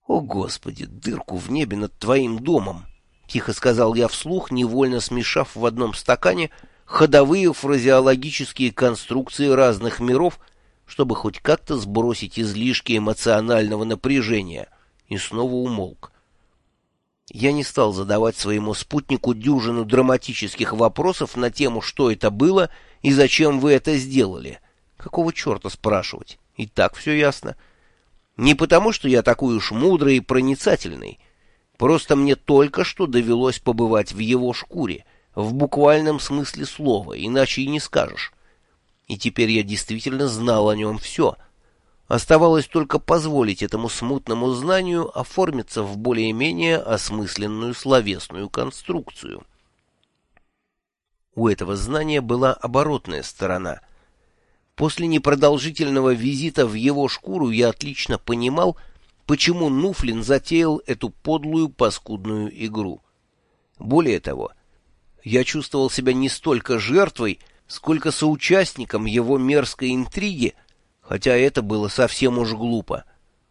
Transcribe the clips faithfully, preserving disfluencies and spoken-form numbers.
«О, Господи, дырку в небе над твоим домом!» — тихо сказал я вслух, невольно смешав в одном стакане ходовые фразеологические конструкции разных миров, чтобы хоть как-то сбросить излишки эмоционального напряжения, и снова умолк. Я не стал задавать своему спутнику дюжину драматических вопросов на тему, что это было и зачем вы это сделали. Какого черта спрашивать? И так все ясно. Не потому, что я такой уж мудрый и проницательный. Просто мне только что довелось побывать в его шкуре, в буквальном смысле слова, иначе и не скажешь. И теперь я действительно знал о нем все. Оставалось только позволить этому смутному знанию оформиться в более-менее осмысленную словесную конструкцию. У этого знания была оборотная сторона. После непродолжительного визита в его шкуру я отлично понимал, почему Нуфлин затеял эту подлую паскудную игру. Более того, я чувствовал себя не столько жертвой, сколько соучастником его мерзкой интриги, хотя это было совсем уж глупо.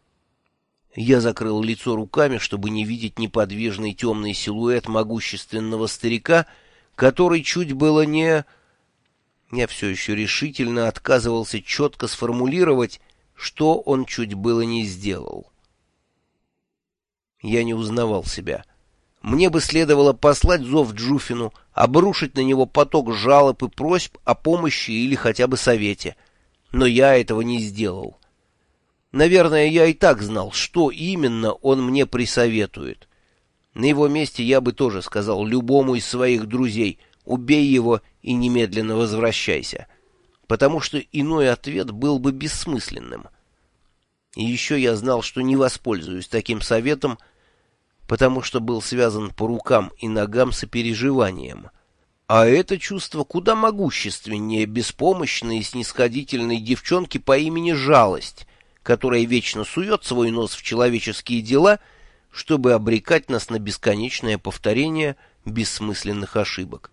Я закрыл лицо руками, чтобы не видеть неподвижный темный силуэт могущественного старика, который чуть было не... Я все еще решительно отказывался четко сформулировать, что он чуть было не сделал. Я не узнавал себя. Мне бы следовало послать зов Джуфину, обрушить на него поток жалоб и просьб о помощи или хотя бы совете. Но я этого не сделал. Наверное, я и так знал, что именно он мне присоветует. На его месте я бы тоже сказал любому из своих друзей: убей его и немедленно возвращайся, потому что иной ответ был бы бессмысленным. И еще я знал, что не воспользуюсь таким советом, потому что был связан по рукам и ногам сопереживанием. А это чувство куда могущественнее беспомощной и снисходительной девчонки по имени Жалость, которая вечно сует свой нос в человеческие дела, чтобы обрекать нас на бесконечное повторение бессмысленных ошибок.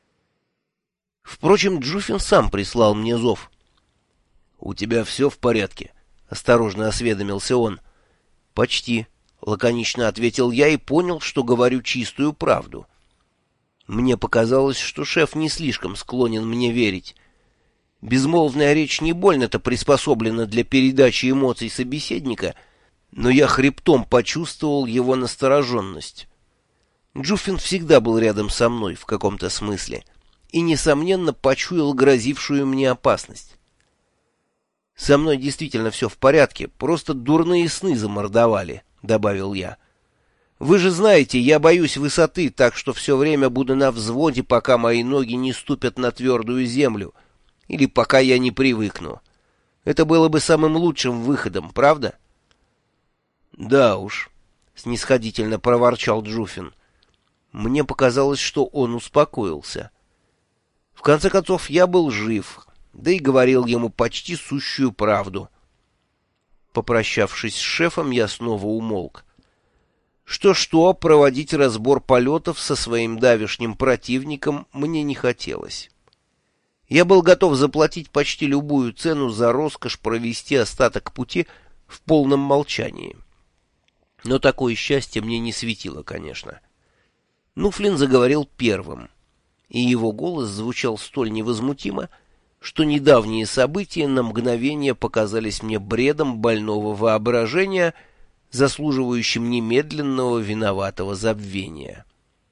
Впрочем, Джуфин сам прислал мне зов. «У тебя все в порядке?» — осторожно осведомился он. «Почти», — лаконично ответил я и понял, что говорю чистую правду. Мне показалось, что шеф не слишком склонен мне верить. Безмолвная речь не больно-то приспособлена для передачи эмоций собеседника, но я хребтом почувствовал его настороженность. Джуфин всегда был рядом со мной в каком-то смысле и, несомненно, почуял грозившую мне опасность. «Со мной действительно все в порядке, просто дурные сны замордовали», — добавил я. «Вы же знаете, я боюсь высоты, так что все время буду на взводе, пока мои ноги не ступят на твердую землю, или пока я не привыкну. Это было бы самым лучшим выходом, правда?» «Да уж», — снисходительно проворчал Джуфин. Мне показалось, что он успокоился. В конце концов, я был жив, да и говорил ему почти сущую правду. Попрощавшись с шефом, я снова умолк. Что-что, проводить разбор полетов со своим давешним противником мне не хотелось. Я был готов заплатить почти любую цену за роскошь провести остаток пути в полном молчании. Но такое счастье мне не светило, конечно. Нуфлин заговорил первым, и его голос звучал столь невозмутимо, что недавние события на мгновение показались мне бредом больного воображения, заслуживающим немедленного виноватого забвения.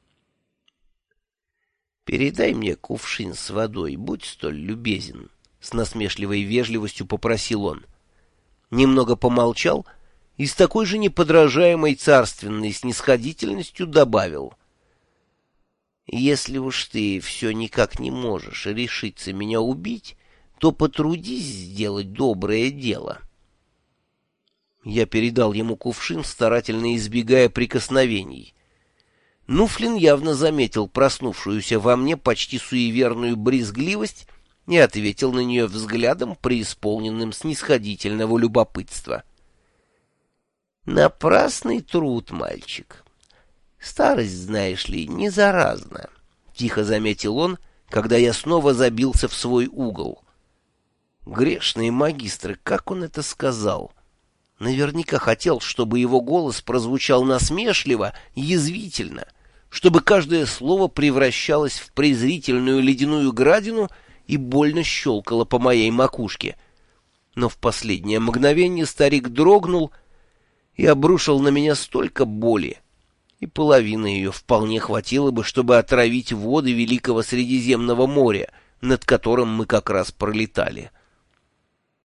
«Передай мне кувшин с водой, будь столь любезен», — с насмешливой вежливостью попросил он. Немного помолчал и с такой же неподражаемой царственной снисходительностью добавил: «Если уж ты все никак не можешь решиться меня убить, то потрудись сделать доброе дело». Я передал ему кувшин, старательно избегая прикосновений. Нуфлин явно заметил проснувшуюся во мне почти суеверную брезгливость и ответил на нее взглядом, преисполненным снисходительного любопытства. «Напрасный труд, мальчик. Старость, знаешь ли, не заразна», — тихо заметил он, когда я снова забился в свой угол. Грешные магистры, как он это сказал? наверняка хотел, чтобы его голос прозвучал насмешливо, язвительно, чтобы каждое слово превращалось в презрительную ледяную градину и больно щелкало по моей макушке. Но в последнее мгновение старик дрогнул и обрушил на меня столько боли, и половины ее вполне хватило бы, чтобы отравить воды Великого Средиземного моря, над которым мы как раз пролетали.